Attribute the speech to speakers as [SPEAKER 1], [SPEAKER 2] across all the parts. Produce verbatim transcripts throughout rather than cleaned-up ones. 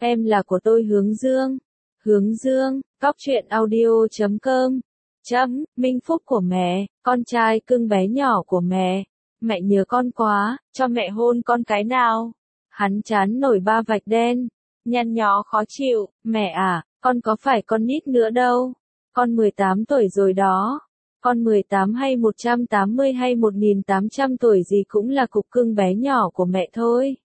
[SPEAKER 1] em là của tôi Hướng Dương. Hướng Dương, cóc truyện audio chấm com. Chấm, Minh Phúc của mẹ, con trai cưng bé nhỏ của mẹ. Mẹ nhớ con quá, cho mẹ hôn con cái nào. Hắn chán nổi ba vạch đen, nhăn nhó khó chịu, mẹ à, con có phải con nít nữa đâu. Con mười tám tuổi rồi đó. Con mười tám hay một trăm tám mươi hay một nghìn tám trăm tuổi gì cũng là cục cưng bé nhỏ của mẹ thôi.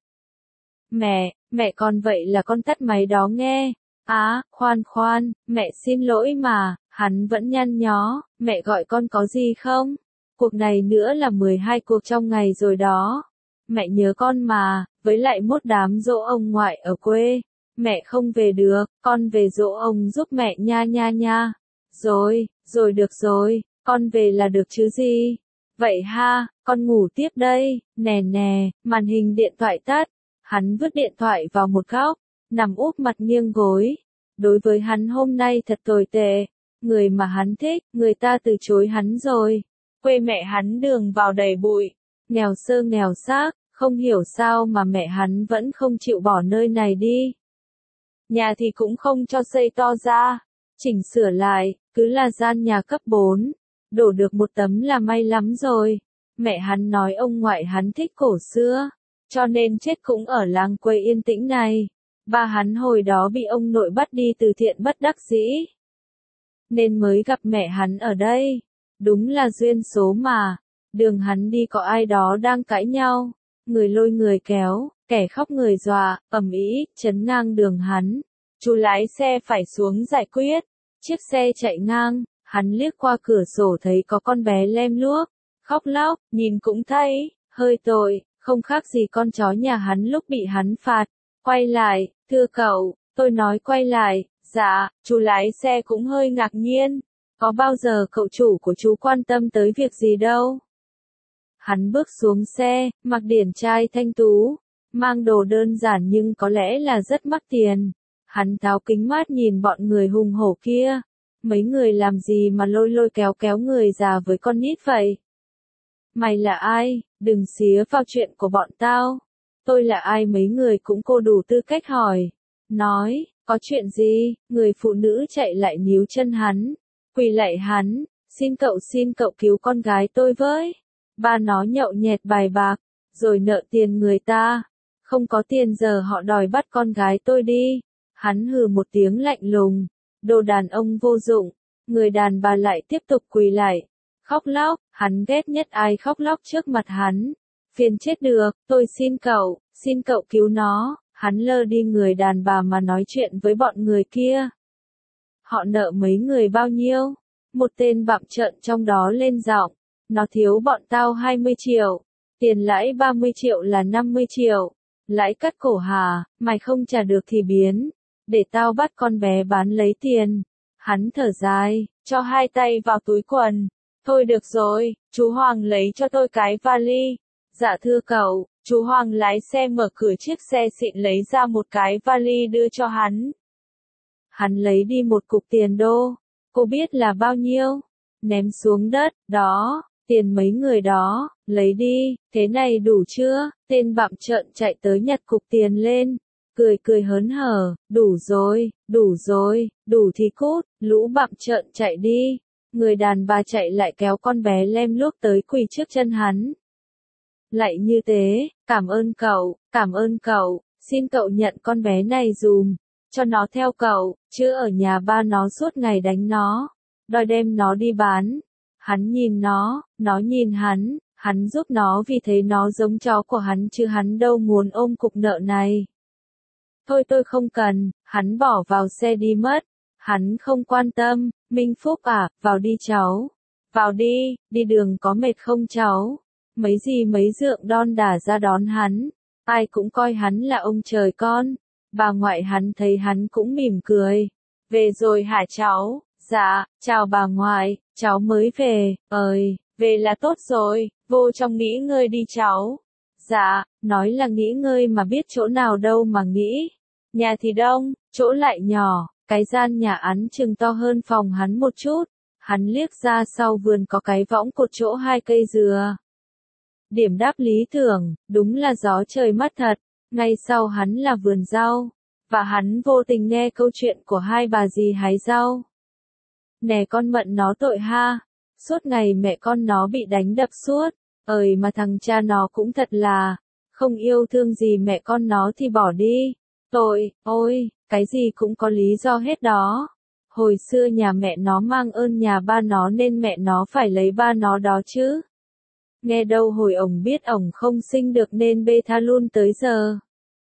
[SPEAKER 1] Mẹ, mẹ con vậy là con tắt máy đó nghe. Á, à, khoan khoan, mẹ xin lỗi mà, hắn vẫn nhăn nhó, mẹ gọi con có gì không? Cuộc này nữa là mười hai cuộc trong ngày rồi đó. Mẹ nhớ con mà, với lại mốt đám giỗ ông ngoại ở quê. Mẹ không về được, con về giỗ ông giúp mẹ nha nha nha. Rồi, rồi được rồi, con về là được chứ gì. Vậy ha, con ngủ tiếp đây, nè nè, màn hình điện thoại tắt. Hắn vứt điện thoại vào một góc, nằm úp mặt nghiêng gối. Đối với hắn hôm nay thật tồi tệ. Người mà hắn thích, người ta từ chối hắn rồi. Quê mẹ hắn đường vào đầy bụi, nghèo sơ nghèo xác, không hiểu sao mà mẹ hắn vẫn không chịu bỏ nơi này đi. Nhà thì cũng không cho xây to ra, chỉnh sửa lại, cứ là gian nhà cấp bốn, đổ được một tấm là may lắm rồi. Mẹ hắn nói ông ngoại hắn thích cổ xưa, cho nên chết cũng ở làng quê yên tĩnh này. Ba hắn hồi đó bị ông nội bắt đi từ thiện bất đắc dĩ, nên mới gặp mẹ hắn ở đây. Đúng là duyên số mà. Đường hắn đi có ai đó đang cãi nhau, người lôi người kéo, kẻ khóc người dọa, ầm ĩ, chắn ngang đường hắn. Chú lái xe phải xuống giải quyết. Chiếc xe chạy ngang, hắn liếc qua cửa sổ thấy có con bé lem luốc, khóc lóc, nhìn cũng thấy hơi tội, không khác gì con chó nhà hắn lúc bị hắn phạt. Quay lại, thưa cậu, tôi nói quay lại. Dạ, chú lái xe cũng hơi ngạc nhiên. Có bao giờ cậu chủ của chú quan tâm tới việc gì đâu. Hắn bước xuống xe, mặc điển trai thanh tú, mang đồ đơn giản nhưng có lẽ là rất mắc tiền. Hắn tháo kính mát nhìn bọn người hùng hổ kia. Mấy người làm gì mà lôi lôi kéo kéo người già với con nít vậy? Mày là ai? Đừng xía vào chuyện của bọn tao. Tôi là ai mấy người cũng cô đủ tư cách hỏi. Nói, có chuyện gì? Người phụ nữ chạy lại níu chân hắn, quỳ lạy hắn, xin cậu xin cậu cứu con gái tôi với. Ba nó nhậu nhẹt bài bạc, rồi nợ tiền người ta. Không có tiền giờ họ đòi bắt con gái tôi đi. Hắn hừ một tiếng lạnh lùng. Đồ đàn ông vô dụng. Người đàn bà lại tiếp tục quỳ lại, khóc lóc. Hắn ghét nhất ai khóc lóc trước mặt hắn. Phiền chết được, tôi xin cậu, xin cậu cứu nó. Hắn lơ đi người đàn bà mà nói chuyện với bọn người kia. Họ nợ mấy người bao nhiêu? Một tên bặm trợn trong đó lên giọng. Nó thiếu bọn tao hai mươi triệu. Tiền lãi ba mươi triệu là năm mươi triệu. Lãi cắt cổ hà, mày không trả được thì biến. Để tao bắt con bé bán lấy tiền. Hắn thở dài, cho hai tay vào túi quần. Thôi được rồi, chú Hoàng lấy cho tôi cái vali. Dạ thưa cậu. Chú Hoàng lái xe mở cửa chiếc xe xịn lấy ra một cái vali đưa cho hắn. Hắn lấy đi một cục tiền đô. Cô biết là bao nhiêu? Ném xuống đất, đó, tiền mấy người đó, lấy đi, thế này đủ chưa? Tên bặm trợn chạy tới nhặt cục tiền lên, cười cười hớn hở, đủ rồi, đủ rồi, đủ thì cút, lũ bặm trợn chạy đi. Người đàn bà chạy lại kéo con bé lem luốc tới quỳ trước chân hắn. Lại như thế, cảm ơn cậu, cảm ơn cậu, xin cậu nhận con bé này dùm, cho nó theo cậu, chứ ở nhà ba nó suốt ngày đánh nó, đòi đem nó đi bán. Hắn nhìn nó, nó nhìn hắn, hắn giúp nó vì thấy nó giống chó của hắn chứ hắn đâu muốn ôm cục nợ này. Thôi tôi không cần, hắn bỏ vào xe đi mất, hắn không quan tâm. Minh Phúc à, vào đi cháu, vào đi, đi đường có mệt không cháu? Mấy gì mấy dượng đon đả ra đón hắn, ai cũng coi hắn là ông trời con. Bà ngoại hắn thấy hắn cũng mỉm cười. Về rồi hả cháu? Dạ, chào bà ngoại, cháu mới về, ơi, về là tốt rồi, vô trong nghỉ ngơi đi cháu. Dạ, nói là nghỉ ngơi mà biết chỗ nào đâu mà nghỉ. Nhà thì đông, chỗ lại nhỏ, cái gian nhà án chừng to hơn phòng hắn một chút. Hắn liếc ra sau vườn có cái võng cột chỗ hai cây dừa. Điểm đáp lý tưởng, đúng là gió trời mát thật. Ngay sau hắn là vườn rau. Và hắn vô tình nghe câu chuyện của hai bà dì hái rau. Nè con mận nó tội ha, suốt ngày mẹ con nó bị đánh đập suốt, ời mà thằng cha nó cũng thật là, không yêu thương gì mẹ con nó thì bỏ đi. Tội, ôi, cái gì cũng có lý do hết đó. Hồi xưa nhà mẹ nó mang ơn nhà ba nó nên mẹ nó phải lấy ba nó đó chứ. Nghe đâu hồi ổng biết ổng không sinh được nên bê tha luôn tới giờ.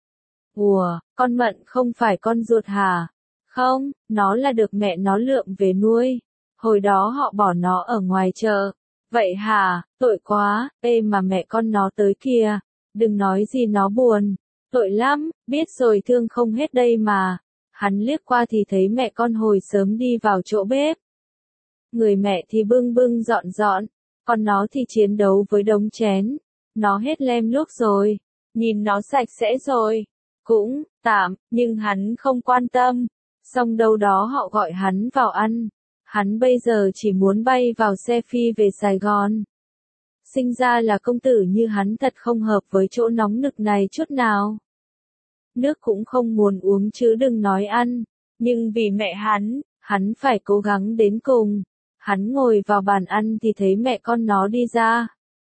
[SPEAKER 1] Ủa, con mận không phải con ruột hả? Không, nó là được mẹ nó lượm về nuôi. Hồi đó họ bỏ nó ở ngoài chợ. Vậy hả, tội quá, ê mà mẹ con nó tới kìa. Đừng nói gì nó buồn. Tội lắm, biết rồi thương không hết đây mà. Hắn liếc qua thì thấy mẹ con hồi sớm đi vào chỗ bếp. Người mẹ thì bưng bưng dọn dọn, còn nó thì chiến đấu với đống chén. Nó hết lem luốc rồi, nhìn nó sạch sẽ rồi. Cũng, tạm, nhưng hắn không quan tâm. Xong đâu đó họ gọi hắn vào ăn. Hắn bây giờ chỉ muốn bay vào xe phi về Sài Gòn. Sinh ra là công tử như hắn thật không hợp với chỗ nóng nực này chút nào. Nước cũng không muốn uống chứ đừng nói ăn. Nhưng vì mẹ hắn, hắn phải cố gắng đến cùng. Hắn ngồi vào bàn ăn thì thấy mẹ con nó đi ra.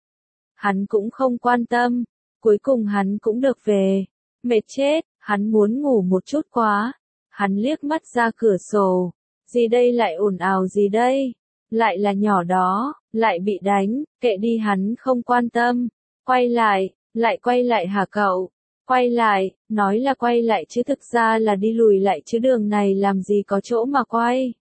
[SPEAKER 1] Hắn cũng không quan tâm. Cuối cùng hắn cũng được về. Mệt chết, hắn muốn ngủ một chút quá. Hắn liếc mắt ra cửa sổ. Gì đây lại ồn ào gì đây? Lại là nhỏ đó, lại bị đánh, kệ đi hắn không quan tâm. Quay lại, lại quay lại hả cậu? Quay lại, nói là quay lại chứ thực ra là đi lùi lại chứ đường này làm gì có chỗ mà quay.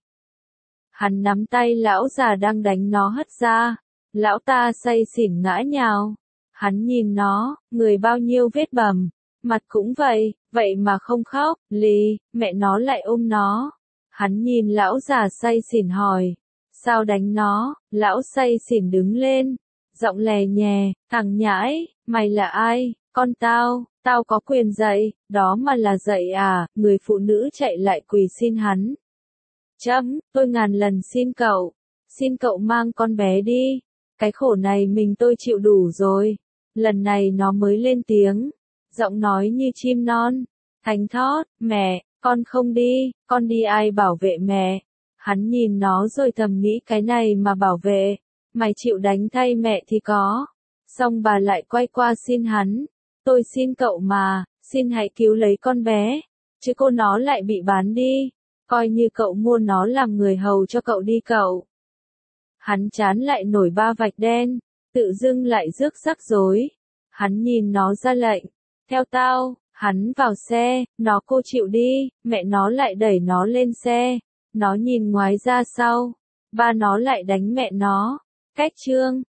[SPEAKER 1] Hắn nắm tay lão già đang đánh nó hất ra. Lão ta say xỉn ngã nhào. Hắn nhìn nó, người bao nhiêu vết bầm. Mặt cũng vậy, vậy mà không khóc, lì, mẹ nó lại ôm nó. Hắn nhìn lão già say xỉn hỏi, sao đánh nó, lão say xỉn đứng lên, giọng lè nhè, thằng nhãi, mày là ai, con tao, tao có quyền dạy, đó mà là dạy à, người phụ nữ chạy lại quỳ xin hắn. Chấm, tôi ngàn lần xin cậu, xin cậu mang con bé đi, cái khổ này mình tôi chịu đủ rồi, lần này nó mới lên tiếng. Giọng nói như chim non, thánh thót, mẹ, con không đi, con đi ai bảo vệ mẹ. Hắn nhìn nó rồi thầm nghĩ cái này mà bảo vệ, mày chịu đánh thay mẹ thì có. Xong bà lại quay qua xin hắn, tôi xin cậu mà, xin hãy cứu lấy con bé, chứ cô nó lại bị bán đi, coi như cậu mua nó làm người hầu cho cậu đi cậu. Hắn chán lại nổi ba vạch đen, tự dưng lại rước rắc rối. Hắn nhìn nó ra lệnh. Theo tao, hắn vào xe, nó cô chịu đi, mẹ nó lại đẩy nó lên xe, nó nhìn ngoái ra sau, ba nó lại đánh mẹ nó, cách chương.